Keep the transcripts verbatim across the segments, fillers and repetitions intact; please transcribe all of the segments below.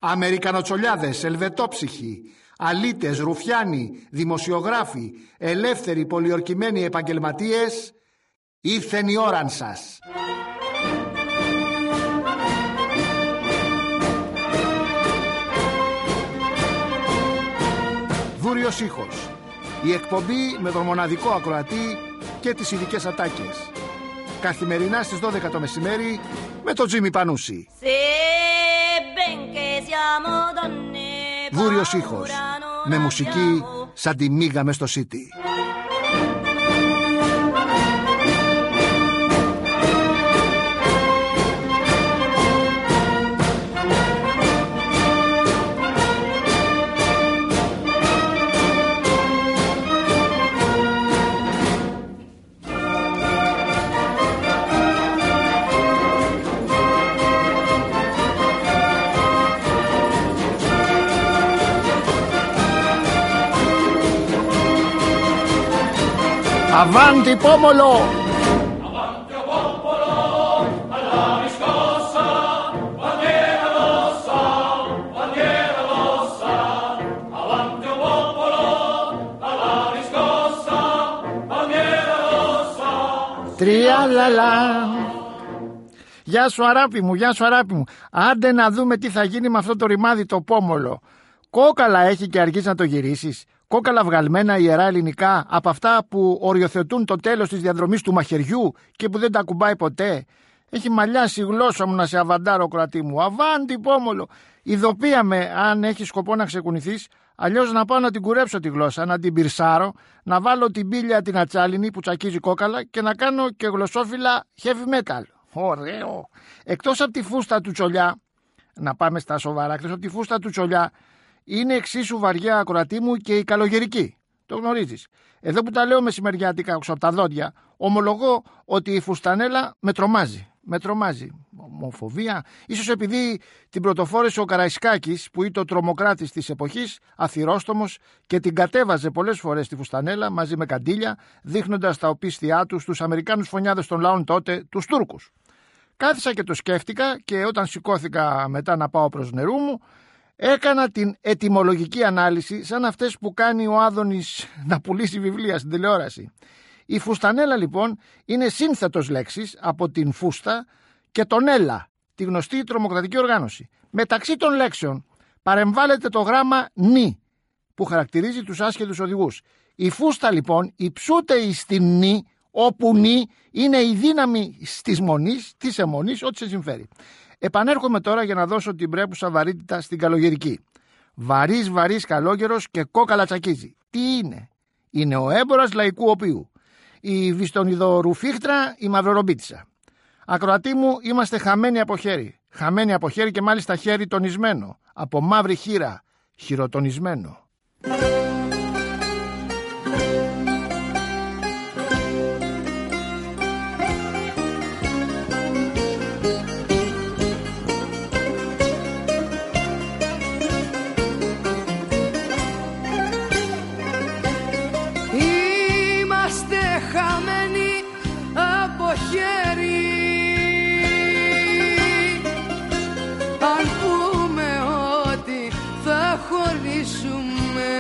Αμερικανοτσολιάδες, ελβετόψυχοι, αλήτες, ρουφιάνοι, δημοσιογράφοι, ελεύθεροι πολιορκημένοι επαγγελματίες, ήρθεν η ώραν σας. Βούριος ήχος. Η εκπομπή με τον μοναδικό ακροατή και τις ειδικές ατάκες. Καθημερινά στις δώδεκα το μεσημέρι με τον Τζίμι Πανούση. Βούριος ήχος. Με μουσική σαν τη μίγα μες στο City. Avanti pomolo! Avanti popolo, alla riscossa, bandiera rossa, bandiera rossa. Avanti popolo, alla riscossa, bandiera rossa. Τριάλαλα. Γεια σου αράπη μου, γεια σου αράπη μου. Άντε να δούμε τι θα γίνει με αυτό το ρημάδι το πόμολο. Κόκαλα έχει και αργείς να το γυρίσεις. Κόκαλα βγαλμένα ιερά ελληνικά, από αυτά που οριοθετούν το τέλος της διαδρομής του μαχαιριού και που δεν τα ακουμπάει ποτέ. Έχει μαλλιάσει η γλώσσα μου να σε αβαντάρω, κρατή μου. Αβάντι πόμολο. Ειδοποία με αν έχει σκοπό να ξεκουνηθείς, αλλιώς να πάω να την κουρέψω τη γλώσσα, να την πυρσάρω, να βάλω την πύλια την ατσάλινη που τσακίζει κόκαλα και να κάνω και γλωσσόφυλλα heavy metal. Ωραίο. Εκτός από τη φούστα του τσολιά, να πάμε στα σοβαρά, εκτός από τη φούστα του τσολιά, είναι εξίσου βαριά, ακροατή μου, και η καλογερική. Το γνωρίζεις. Εδώ που τα λέω μεσημεριάτικα από τα δόντια, ομολογώ ότι η φουστανέλα με τρομάζει. Με τρομάζει. Ομοφοβία. Ίσως επειδή την πρωτοφόρησε ο Καραϊσκάκης, που ήταν ο τρομοκράτης της εποχής, αθυρόστομος, και την κατέβαζε πολλές φορές τη φουστανέλα μαζί με καντήλια, δείχνοντας τα οπίστια του στους Αμερικάνους φωνιάδες των λαών τότε, τους Τούρκους. Κάθισα και το σκέφτηκα και όταν σηκώθηκα μετά να πάω προς νερού μου, έκανα την ετυμολογική ανάλυση σαν αυτές που κάνει ο Άδωνης να πουλήσει βιβλία στην τηλεόραση. Η φουστανέλα λοιπόν είναι σύνθετος λέξης από την φούστα και τον έλα, τη γνωστή τρομοκρατική οργάνωση. Μεταξύ των λέξεων παρεμβάλλεται το γράμμα νη που χαρακτηρίζει τους άσχετους οδηγούς. Η φούστα λοιπόν υψούται εις την νη, όπου νη είναι η δύναμη της μονής, της αιμονής, ό,τι σε συμφέρει. Επανέρχομαι τώρα για να δώσω την πρέπουσα βαρύτητα στην καλογερική. Βαρύς βαρύς καλόγερος και κόκαλα τσακίζει. Τι είναι? Είναι ο έμπορας λαϊκού οποίου. Η βιστονιδορουφίχτρα, η μαυρορομπίτισσα. Ακροατή μου, είμαστε χαμένοι από χέρι. Χαμένοι από χέρι και μάλιστα χέρι τονισμένο. Από μαύρη χείρα, χειροτονισμένο. Αν πούμε ότι θα χωρίσουμε,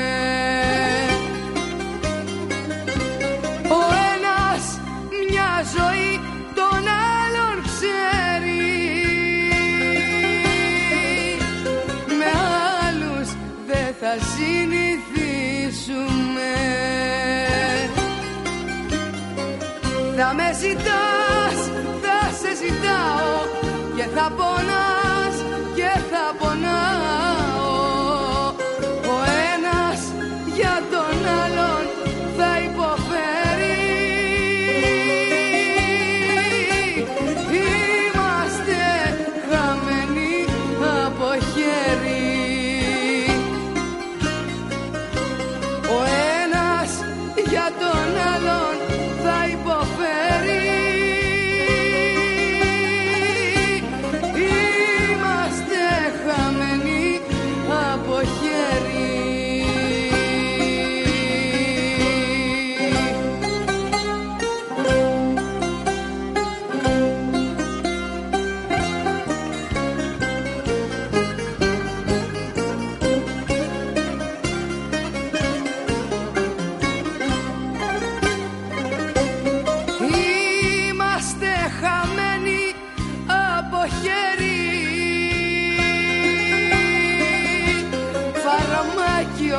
ο ένας μια ζωή τον άλλον ξέρει, με άλλους δεν θα συνηθίσουμε. Θα με ζητάς, θα σε ζητάω και θα πονάς και θα πονάω. Ο ένας για τον άλλον θα υποφέρει. Είμαστε χαμένοι από χέρι. Ο ένας για τον άλλον θα υποφέρει.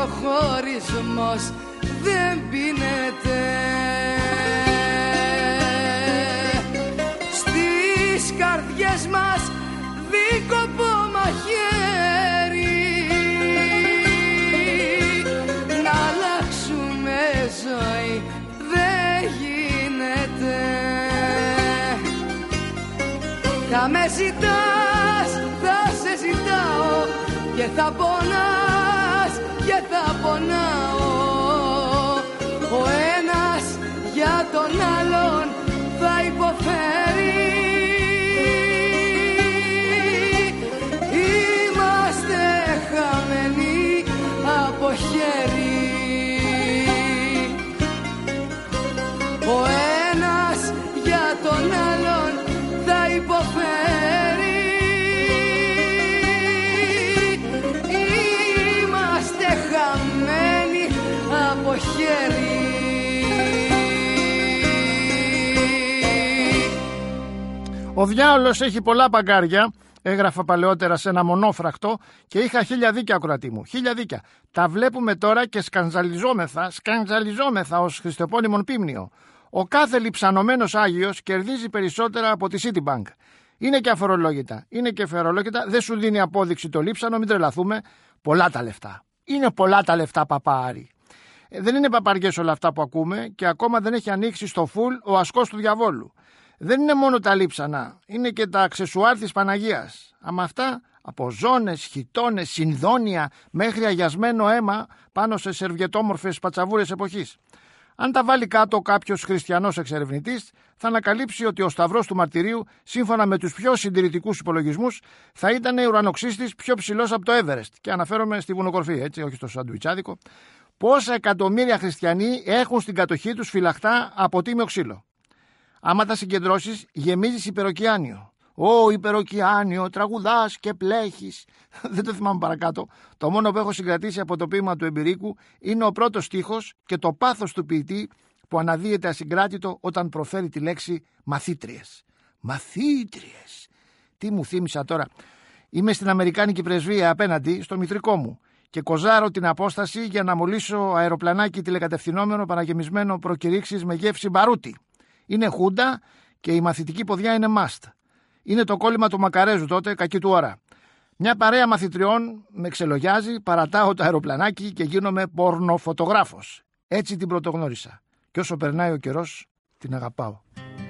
χωρισμός δεν πίνεται. Στις καρδιές μας δίκοπο μαχαίρι, να αλλάξουμε ζωή δεν γίνεται. Θα με ζητάς, θα σε ζητάω και θα πονάς και θα πονάω. Ο ένας για τον άλλον θα υποφέρει. Είμαστε χαμένοι από χέρι. Ο ένας για τον άλλον θα υποφέρει. Είμαστε χαμένοι από χέρι. Ο διάολος έχει πολλά παγκάρια, έγραφα παλαιότερα σε ένα μονόφρακτο και είχα χίλια δίκια, ακροατή μου. Χίλια δίκια. Τα βλέπουμε τώρα και σκανζαλιζόμεθα, σκανζαλιζόμεθα ως χριστεπώνυμον πίμνιο. Ο κάθε λιψανωμένος Άγιος κερδίζει περισσότερα από τη Citibank. Είναι και αφορολόγητα. Είναι και αφορολόγητα. Δεν σου δίνει απόδειξη το λείψανο, μην τρελαθούμε. Πολλά τα λεφτά. Είναι πολλά τα λεφτά, παπάρι. Ε, δεν είναι παπαριές όλα αυτά που ακούμε και ακόμα δεν έχει ανοίξει στο φουλ ο ασκός του διαβόλου. Δεν είναι μόνο τα λείψανα, είναι και τα αξεσουάρ της Παναγίας. Αμα αυτά, από ζώνες, χιτώνες, συνδόνια μέχρι αγιασμένο αίμα πάνω σε σερβιετόμορφες πατσαβούρες εποχής. Αν τα βάλει κάτω κάποιος χριστιανός εξερευνητής, θα ανακαλύψει ότι ο σταυρός του μαρτυρίου, σύμφωνα με τους πιο συντηρητικούς υπολογισμούς, θα ήταν ουρανοξύστης πιο ψηλός από το Everest. Και αναφέρομαι στη βουνοκορφή, έτσι, όχι στο σαντουιτσάδικο. Πόσα εκατομμύρια χριστιανοί έχουν στην κατοχή τους φυλαχτά από τίμιο ξύλο. Άμα τα συγκεντρώσεις, γεμίζεις υπεροκειάνιο. Ω, υπεροκειάνιο, τραγουδάς και πλέχεις. Δεν το θυμάμαι παρακάτω. Το μόνο που έχω συγκρατήσει από το ποίημα του Εμπειρίκου είναι ο πρώτος στίχος και το πάθος του ποιητή που αναδύεται ασυγκράτητο όταν προφέρει τη λέξη μαθήτριες. Μαθήτριες. Τι μου θύμισα τώρα. Είμαι στην Αμερικάνικη πρεσβεία απέναντι, στο μητρικό μου, και κοζάρω την απόσταση για να μολύσω αεροπλανάκι τηλεκατευθυνόμενο παραγεμισμένο προκηρύξεις με γεύση μπαρούτι. Είναι χούντα και η μαθητική ποδιά είναι must. Είναι το κόλλημα του Μακαρέζου τότε, κακή του ώρα. Μια παρέα μαθητριών με ξελογιάζει, παρατάω το αεροπλανάκι και γίνομαι πορνοφωτογράφος. Έτσι την πρωτογνώρισα. Και όσο περνάει ο καιρός, την αγαπάω.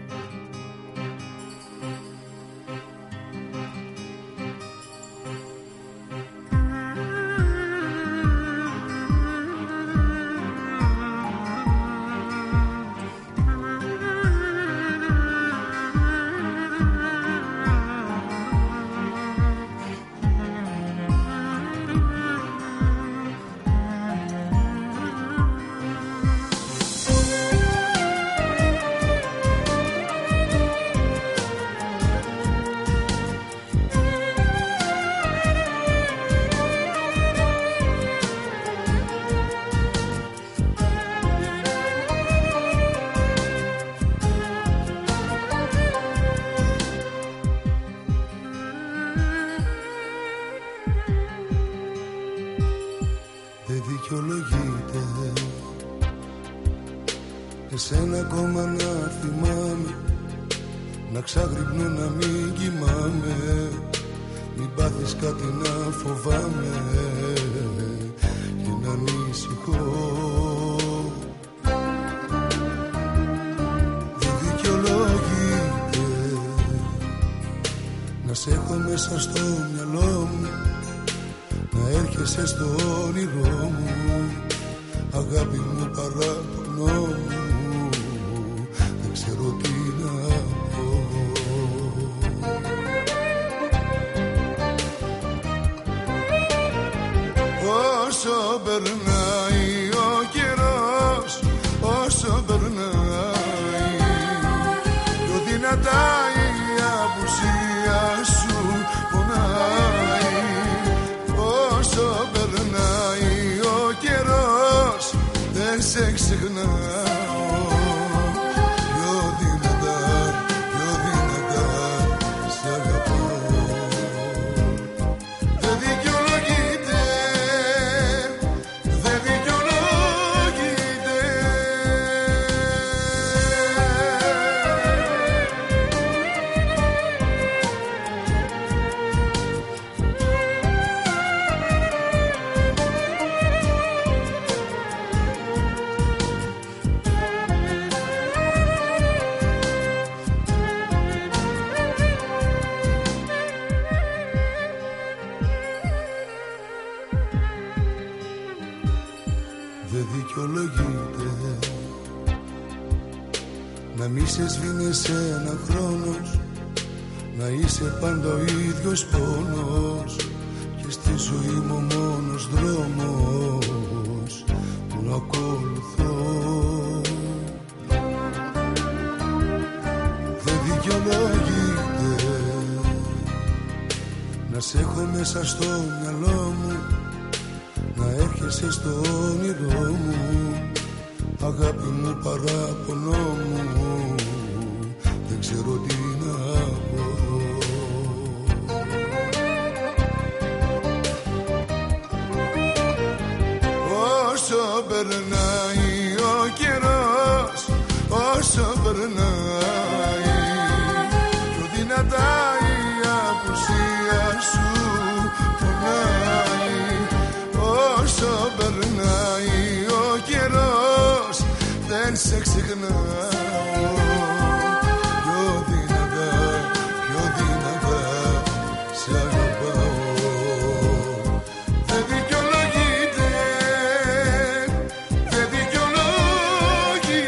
Εσένα ακόμα να θυμάμαι, να ξαγρυπνώ να μην κοιμάμαι, μην πάθεις κάτι να φοβάμαι και να ανησυχώ. Δεν δικαιολογείται να σε έχω μέσα στο μυαλό μου, να έρχεσαι στο όνειρό μου, αγάπη μου, παράπονο μου, δεν ξέρω τι να πω. Όσο περνάει ο καιρός, όσο περνάει, πιο δυνατά η απουσία σου πονάει. Όσο περνάει ο καιρός, δεν σε ξεχνάω. Πιο δυνατά, πιο δυνατά σ' αγαπώ. Δεν δικαιολογείται, δεν δικαιολογείται. Να μη σε σβήνεσαι ένα χρόνος, να είσαι πάντα ο ίδιος πόνος, και στη ζωή μου ο μόνος δρόμος που να ακολουθώ. Δεν δικαιολογείται να σε έχω μέσα στο μυαλό μου, να έρχεσαι στο όνειρό μου, αγάπη μου, παράπονο μου, δεν ξέρω τι να πω. Όσο περνάει ο καιρός, όσο περνάει, πιο δυνατά η απουσία σου πονάει. Όσο περνάει ο καιρός, δεν σε ξεχνάω. Πιο δυνατά, πιο δυνατά σε αγαπάω. Δεν δικαιολογείται, δεν δικαιολογείται.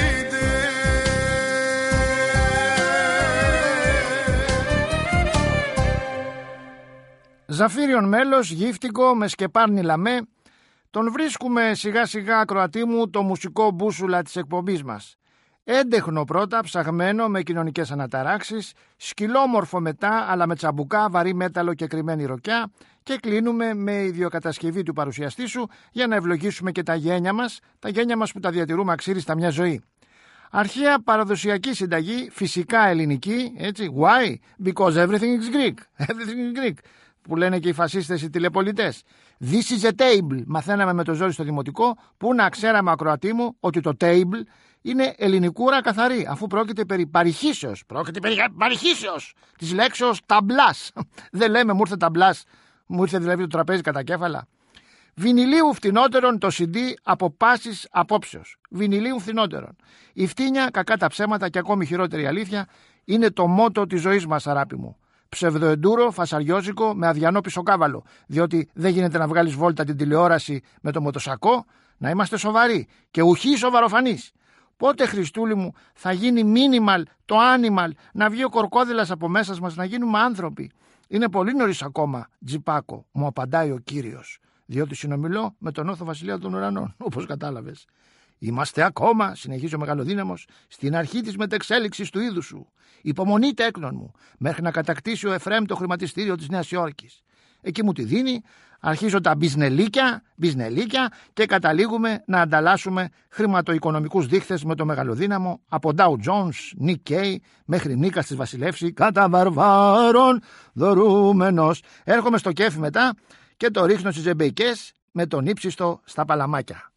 Ζαφύριον μέλος, γύφτικο με σκεπάρνη λαμέ. Τον βρίσκουμε σιγά σιγά, ακροατή μου, το μουσικό μπούσουλα της εκπομπής μας. Έντεχνο πρώτα, ψαγμένο με κοινωνικές αναταράξεις, σκυλόμορφο μετά, αλλά με τσαμπουκά, βαρύ μέταλλο και κρυμμένη ροκιά, και κλείνουμε με ιδιοκατασκευή του παρουσιαστή σου για να ευλογήσουμε και τα γένια μας, τα γένια μας που τα διατηρούμε αξίριστα μια ζωή. Αρχαία παραδοσιακή συνταγή, φυσικά ελληνική, έτσι, why? Because everything is Greek, everything is Greek, που λένε και οι φασίστες οι τηλεπολιτές. This is a table. Μαθαίναμε με το Ζόρι στο δημοτικό, που να ξέραμε, ακροατή μου, ότι το table είναι ελληνικούρα καθαρή, αφού πρόκειται περί παρηχήσεως. Πρόκειται περί παρηχήσεως της λέξεως ταμπλάς. Δεν λέμε μου ήρθε ταμπλάς, μου ήρθε δηλαδή το τραπέζι κατά κέφαλα. Βινιλίου φθηνότερον το σι ντι από πάσης απόψεως. Βινιλίου φθηνότερον. Η φτύνια, κακά τα ψέματα και ακόμη χειρότερη αλήθεια, είναι το μότο της ζωής μας, αράπη μου. Ψευδοεντούρο, φασαριόζικο, με αδιανό πισωκάβαλο. Διότι δεν γίνεται να βγάλεις βόλτα την τηλεόραση με το μοτοσακό. Να είμαστε σοβαροί και ουχή σοβαροφανείς. Πότε, Χριστούλη μου, θα γίνει minimal το animal, να βγει ο κορκόδηλας από μέσα μας, να γίνουμε άνθρωποι? Είναι πολύ νωρίς ακόμα, τζιπάκο, μου απαντάει ο Κύριος. Διότι συνομιλώ με τον Όθο Βασιλέα των Ουρανών, όπως κατάλαβες. Είμαστε ακόμα, συνεχίζει ο Μεγαλοδύναμος, στην αρχή της μετεξέλιξης του είδους σου. Υπομονείτε, έκνον μου, μέχρι να κατακτήσει ο Εφραίμ το χρηματιστήριο της Νέας Υόρκης. Εκεί μου τη δίνει, αρχίζω τα μπιζνελίκια, μπιζνελίκια και καταλήγουμε να ανταλλάσσουμε χρηματοοικονομικούς δείχτες με το Μεγαλοδύναμο, από Dow Jones, Nikkei μέχρι Νίκας της Βασιλεύση, κατά βαρβάρων δωρούμενος. Έρχομαι στο κέφι μετά και το ρίχνω στις ζεμπεϊκές με τον ύψιστο στα παλαμάκια.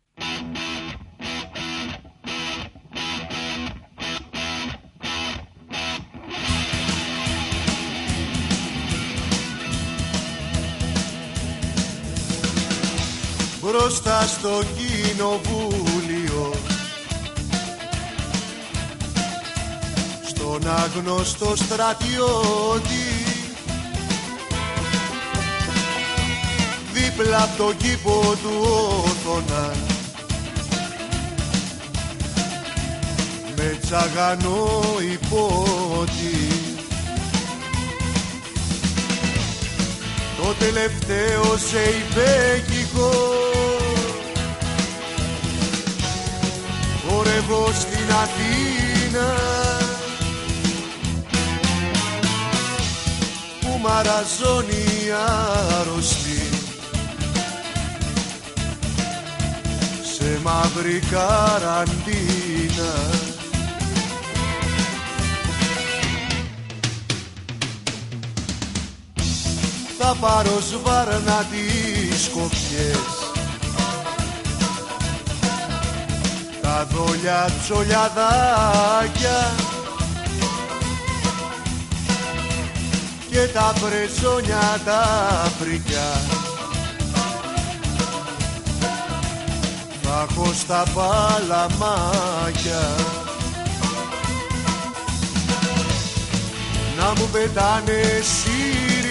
Μπροστά στο κοινοβούλιο, στον άγνωστο στρατιώτη, δίπλα απ' τον κήπο του Όθωνα, με τσαγανό υπότι, το τελευταίο σε υπέκικο χορεύω στην Αθήνα, που μαραζώνει άρρωστη σε μαύρη καραντίνα. Θα πάρω σβάρνα τις κοπιές, τα δόλια τσολιαδάκια και τα πρεζόνια τα φρικιά. Θα έχω στα παλαμάκια να μου πετάνε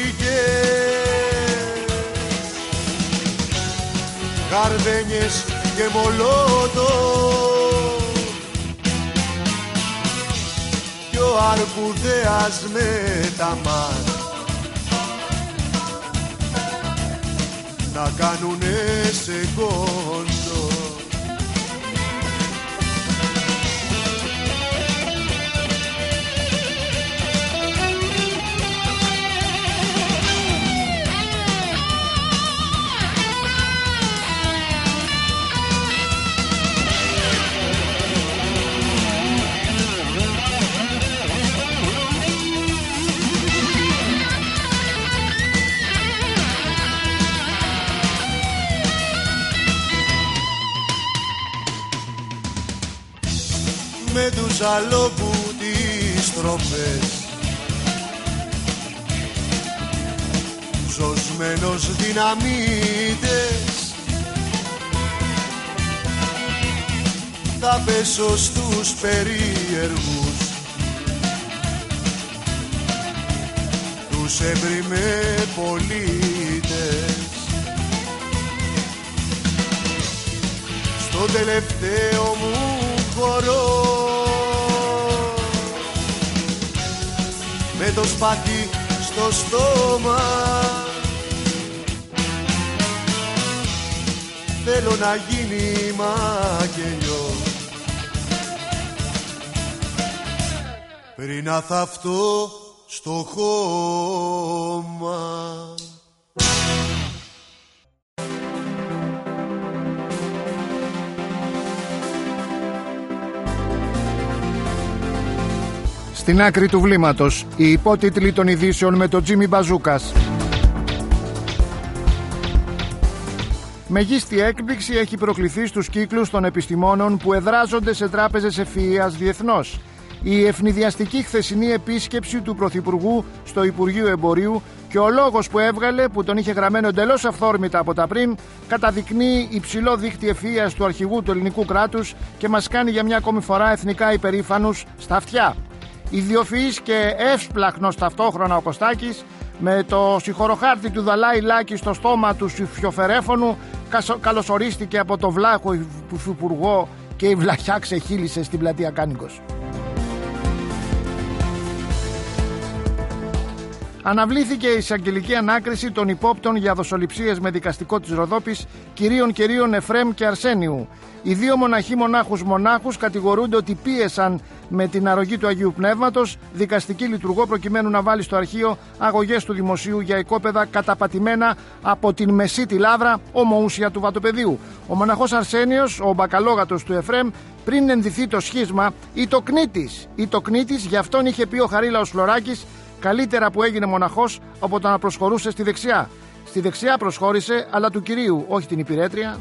σύρικες, γαρδένιες και μολότο κι ο αρκουδέας με τα μάτ να κάνουνε σε κόντο. Με τους αλόγου τις τροπές ζωσμένος δυναμίτες θα πέσω στους περίεργους τους εύρημε πολίτες στο τελευταίο μου χορό με το σπαθί στο στόμα θέλω να γίνει μακελιό πριν να θαυτώ στο χώμα. Στην άκρη του βλήματος, οι υπότιτλοι των ειδήσεων με τον Τζίμι Μπαζούκας. Μεγίστη έκπληξη έχει προκληθεί στους κύκλους των επιστημόνων που εδράζονται σε τράπεζες ευφυΐας διεθνώς. Η ευνηδιαστική χθεσινή επίσκεψη του Πρωθυπουργού στο Υπουργείο Εμπορίου και ο λόγος που έβγαλε, που τον είχε γραμμένο εντελώς αυθόρμητα από τα πριν, καταδεικνύει υψηλό δίχτυ ευφυΐας του αρχηγού του ελληνικού κράτους και μας κάνει για μια ακόμη φορά εθνικά υπερήφανους στα αυτιά. Ιδιοφυής και εύσπλαχνος ταυτόχρονα ο Κωστάκης, με το συγχωροχάρτη του Δαλάη Λάκη στο στόμα του Σιφιοφερέφωνου, καλωσορίστηκε από το βλάχο υφυπουργό και η βλαχιά ξεχύλισε στην πλατεία Κάνικος. Αναβλήθηκε η εισαγγελική ανάκριση των υπόπτων για δοσοληψίες με δικαστικό της Ροδόπης, κυρίων κυρίων Εφρέμ και Αρσένιου. Οι δύο μοναχοί μονάχους μονάχους κατηγορούνται ότι πίεσαν με την αρρωγή του Αγίου Πνεύματος δικαστική λειτουργό προκειμένου να βάλει στο αρχείο αγωγές του δημοσίου για οικόπεδα καταπατημένα από την μεσίτη λάβρα ομοούσια του βατοπεδίου. Ο μοναχός Αρσένιος, ο μπακαλόγατος του Εφρέμ, πριν ενδυθεί το σχίσμα, ή το κνήτης, ή το κνήτης, γι' αυτόν είχε πει ο Χαρίλαος Φλωράκης, καλύτερα που έγινε μοναχός από το να προσχωρούσε στη δεξιά. Στη δεξιά προσχώρησε, αλλά του Κυρίου, όχι την υπηρέτρια.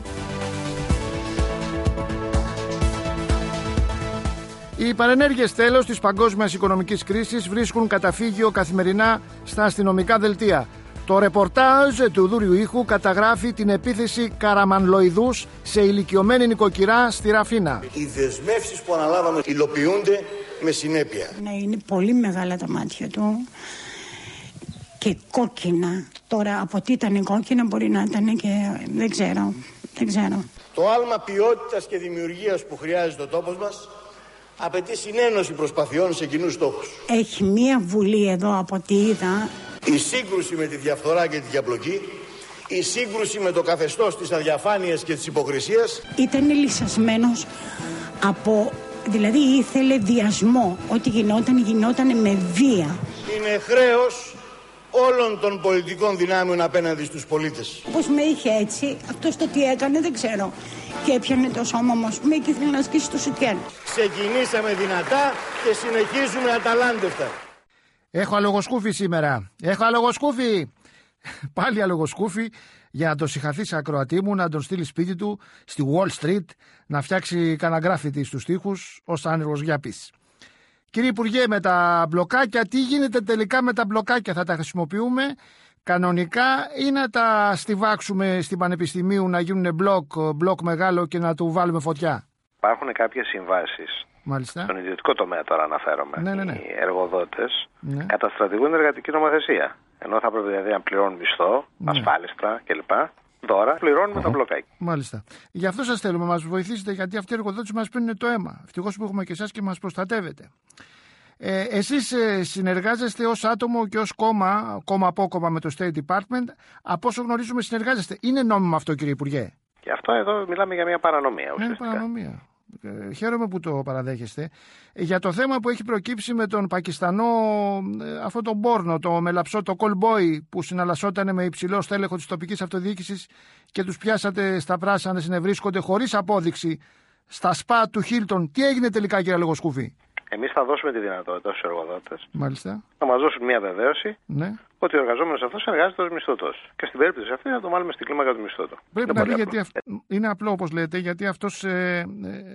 Οι παρενέργειες τέλος της παγκόσμιας οικονομικής κρίσης βρίσκουν καταφύγιο καθημερινά στα αστυνομικά δελτία. Το ρεπορτάζ του Δούριου Ήχου καταγράφει την επίθεση καραμανλοειδούς σε ηλικιωμένη νοικοκυρά στη Ραφίνα. Οι δεσμεύσεις που αναλάβαμε υλοποιούνται με συνέπεια. Ναι, είναι πολύ μεγάλα τα μάτια του και κόκκινα. Τώρα από τι ήταν κόκκινα μπορεί να ήταν και δεν ξέρω, δεν ξέρω. Το άλμα ποιότητας και δημιουργίας που χρειάζεται ο τόπος μας απαιτεί συνένωση προσπαθειών σε κοινούς στόχους. Έχει μία βουλή εδώ από ό,τι είδα. Η σύγκρουση με τη διαφθορά και τη διαπλοκή, η σύγκρουση με το καθεστώς της αδιαφάνειας και της υποκρισίας. Ήταν λυσασμένος από, δηλαδή ήθελε βιασμό. Ό,τι γινόταν, γινόταν με βία. Είναι χρέος όλων των πολιτικών δυνάμεων απέναντι στους πολίτες. Όπως με είχε έτσι, αυτός το τι έκανε δεν ξέρω. Και έπιανε το σώμα μου, ας πούμε, και ήθελε να σκίσει το σουτιέν. Ξεκινήσαμε δυνατά και συνεχίζουμε αταλάντευτα. Έχω αλογοσκούφι σήμερα. Έχω αλογοσκούφι. Πάλι αλογοσκούφι για να τον συγχαθείς ακροατή μου, να τον στείλει σπίτι του στη Wall Street, να φτιάξει κανένα γκράφιτι στους τοίχους ως άνεργος γιάπης. Κύριε Υπουργέ, με τα μπλοκάκια, τι γίνεται τελικά με τα μπλοκάκια? Θα τα χρησιμοποιούμε κανονικά ή να τα στιβάξουμε στην Πανεπιστημίου να γίνουν μπλοκ, μπλοκ μεγάλο και να του βάλουμε φωτιά? Υπάρχουν κάποιες συμβάσεις. Μάλιστα. Στον ιδιωτικό τομέα τώρα αναφέρομαι. Ναι, ναι, ναι. Οι εργοδότες ναι. καταστρατηγούν εργατική νομοθεσία. Ενώ θα πρέπει δηλαδή να πληρώνουν μισθό, ναι. ασφάλιστρα κλπ. δώρα, πληρώνουμε τα μπλοκάκια. Μάλιστα. Γι' αυτό σας θέλουμε, μας βοηθήσετε, γιατί αυτοί οι εργοδότες μας παίρνουν το αίμα. Ευτυχώς που έχουμε και εσάς και μας προστατεύετε. Ε, εσείς ε, συνεργάζεστε ως άτομο και ως κόμμα, κόμμα από κόμμα με το State Department. Από όσο γνωρίζουμε συνεργάζεστε. Είναι νόμιμο αυτό, κύριε Υπουργέ? Και αυτό εδώ μιλάμε για μια παρανομία ουσιαστικά. Είναι παρανομία. Ε, χαίρομαι που το παραδέχεστε. Ε, για το θέμα που έχει προκύψει με τον Πακιστανό, ε, αυτό τον πόρνο, το μελαψό, το call boy που συναλλασσόταν με υψηλό στέλεχο της τοπικής αυτοδιοίκησης και τους πιάσατε στα πράσινα να συνευρίσκονται χωρίς απόδειξη στα σπα του Χίλτον. Τι έγινε τελικά, κύριε Λογοσκούφη? Εμείς θα δώσουμε τη δυνατότητα στους εργοδότες Μάλιστα. να μας δώσουν μια βεβαίωση, ναι, ότι ο εργαζόμενος αυτός εργάζεται ως μισθωτός. Και στην περίπτωση αυτή να το βάλουμε στην κλίμακα του μισθωτού. Πρέπει να πει, γιατί αυ... είναι απλό όπως λέτε, γιατί αυτός ε, ε,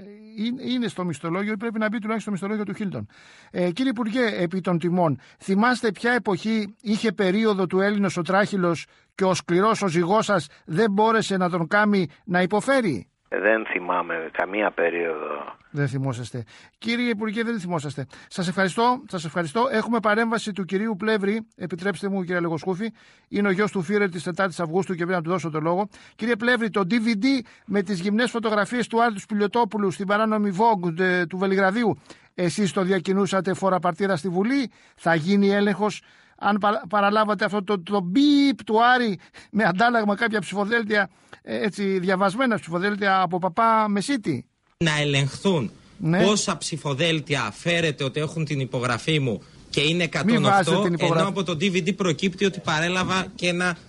είναι στο μισθολόγιο, πρέπει να μπει τουλάχιστον στο μισθολόγιο του Χίλτον. Ε, κύριε Υπουργέ, επί των τιμών, θυμάστε ποια εποχή είχε περίοδο του Έλληνος ο τράχυλος και ο σκληρός ο ζυγός σας δεν μπόρεσε να τον κάνει να υποφέρει? Δεν θυμάμαι καμία περίοδο. Δεν θυμόσαστε. Κύριε Υπουργέ, δεν θυμόσαστε. Σας ευχαριστώ, σας ευχαριστώ. Έχουμε παρέμβαση του κυρίου Πλεύρη. Επιτρέψτε μου, κύριε Λογοσκούφη. Είναι ο γιος του Φίρερ της τετάρτης Αυγούστου και πρέπει να του δώσω το λόγο. Κύριε Πλεύρη, το ντι βι ντι με τις γυμνές φωτογραφίες του Άρτου Πιλιοτόπουλου στην παράνομη Vogue του Βελιγραδίου, εσείς το διακινούσατε φορά παρτίδα στη Βουλή? Θα γίνει έλεγχος αν παραλάβατε αυτό το, το μπιπ του Άρη με αντάλλαγμα κάποια ψηφοδέλτια, έτσι διαβασμένα ψηφοδέλτια από παπά Μεσίτη? Να ελεγχθούν, ναι, πόσα ψηφοδέλτια φέρετε ότι έχουν την υπογραφή μου και είναι εκατόν οκτώ, ενώ από το ντι βι ντι προκύπτει ότι παρέλαβα και ένα Α...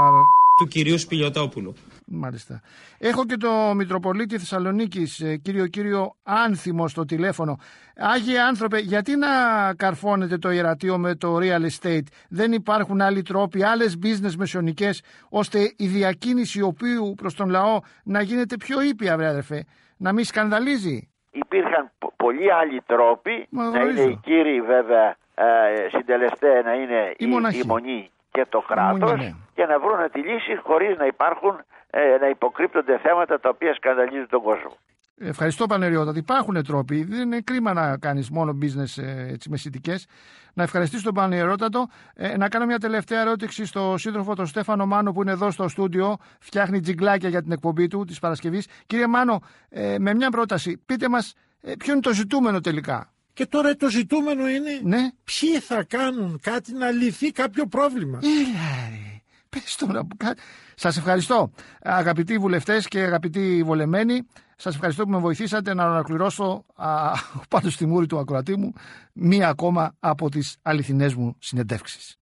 του κυρίου Σπηλιοτόπουλου. Μάλιστα. Έχω και το Μητροπολίτη Θεσσαλονίκης, κύριο κύριο Άνθιμο, στο τηλέφωνο. Άγιε άνθρωπε, γιατί να καρφώνετε το ιερατείο με το real estate? Δεν υπάρχουν άλλοι τρόποι, άλλες business μεσαιωνικές, ώστε η διακίνηση οποίου προς τον λαό να γίνεται πιο ήπια, βρε αδερφέ, να μην σκανδαλίζει? Υπήρχαν πο- πολλοί άλλοι τρόποι. Μα, να είναι οι κύριοι βέβαια ε, συντελεστέ, να είναι η, η, η μονή και το κράτος, ναι, και να βρουν τη λύση χωρίς να υπάρχουν, ε, να υποκρύπτονται θέματα τα οποία σκανδαλίζουν τον κόσμο. Ευχαριστώ, Πανεριότατη. Υπάρχουν τρόποι. Δεν είναι κρίμα να κάνεις μόνο business ε, έτσι, μεσητικές. Να ευχαριστήσω τον Πανεριότατο. Ε, να κάνω μια τελευταία ερώτηση στο σύντροφο τον Στέφανο Μάνο που είναι εδώ στο στούντιο. Φτιάχνει τζιγκλάκια για την εκπομπή του της Παρασκευής. Κύριε Μάνο, ε, με μια πρόταση. Πείτε μας ε, ποιο είναι το ζητούμενο τελικά? Και τώρα το ζητούμενο είναι, ναι, ποιοι θα κάνουν κάτι να λυθεί κάποιο πρόβλημα. Έλα ρε, πες τώρα που κάτι. Σας ευχαριστώ, αγαπητοί βουλευτές και αγαπητοί βολεμένοι. Σας ευχαριστώ που με βοηθήσατε να ανακληρώσω πάνω στη μούρη του ακροατή μου μία ακόμα από τις αληθινές μου συνεντεύξεις.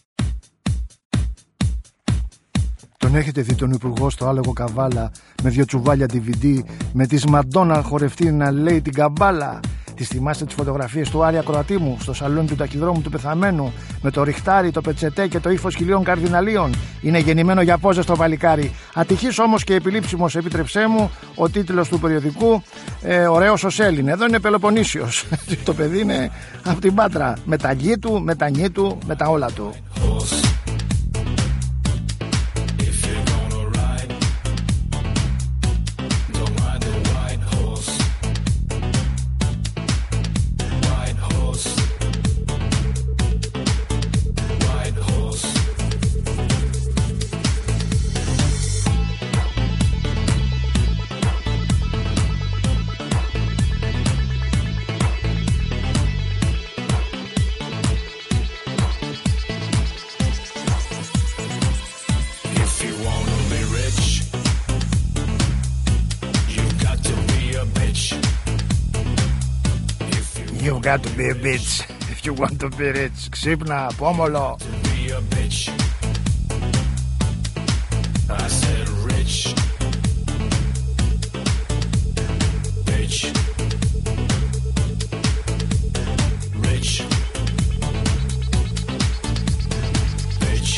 Τον έχετε δει τον Υπουργό στο άλογο Καβάλα με δύο τσουβάλια ντι βι ντι με της Μαντόνα χορευτή να λέει την καμπάλα? Τις θυμάστε τις φωτογραφίες του Άρη ακροατή μου στο σαλόνι του ταχυδρόμου του πεθαμένου με το ριχτάρι, το πετσετέ και το ύφος χιλίων καρδιναλίων? Είναι γεννημένο για πόζες το παλικάρι. Ατυχής όμως και επιλήψιμος, επίτρεψέ μου, ο τίτλος του περιοδικού, ε, ωραίος ως Έλλην. Εδώ είναι Πελοποννήσιος. Το παιδί είναι από την Πάτρα. Με τα γη του, με τα νη του, με τα όλα του. You got to be a bitch if you want to be rich. Ξύπνα, πόμολο. I said rich. Bitch. Rich. Bitch.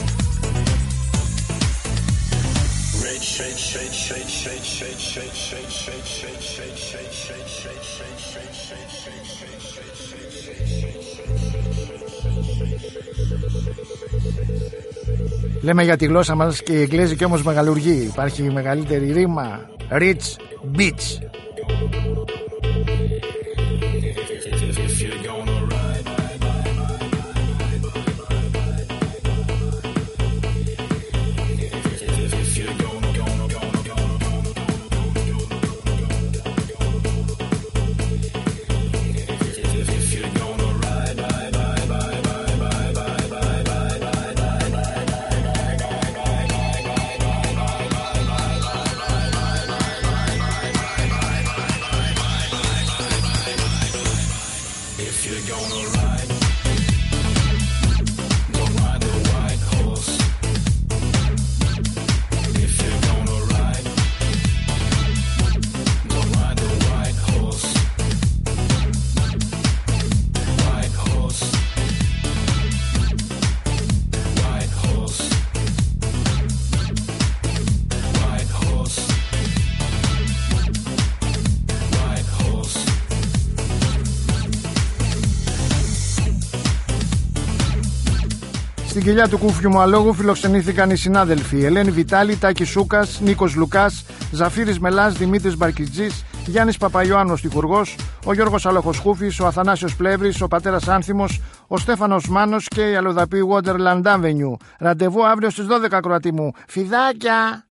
Rich, rich, rich, rich, rich, rich, rich, rich, rich, rich, rich, rich, rich, λέμε για τη γλώσσα μας και η Εγγλέζικη όμως μεγαλουργεί. Υπάρχει μεγαλύτερη ρήμα. Rich bitch. If you're κοιλιά του Κούφιου μου αλόγου φιλοξενήθηκαν οι συνάδελφοι Ελένη Βιτάλη, Τάκη Σούκας, Νίκος Λουκάς, Ζαφύρης Μελάς, Δημήτρης Μπαρκιτζής, Γιάννης Παπαϊωάννος Τυχουργός, ο Γιώργος Αλοχοσκούφης, ο Αθανάσιος Πλεύρης, ο πατέρας Άνθιμος, ο Στέφανος Μάνος και η αλλοδαπή Wonderland Avenue. Ραντεβού αύριο στις δώδεκα, ακροατή μου. Φιδάκια!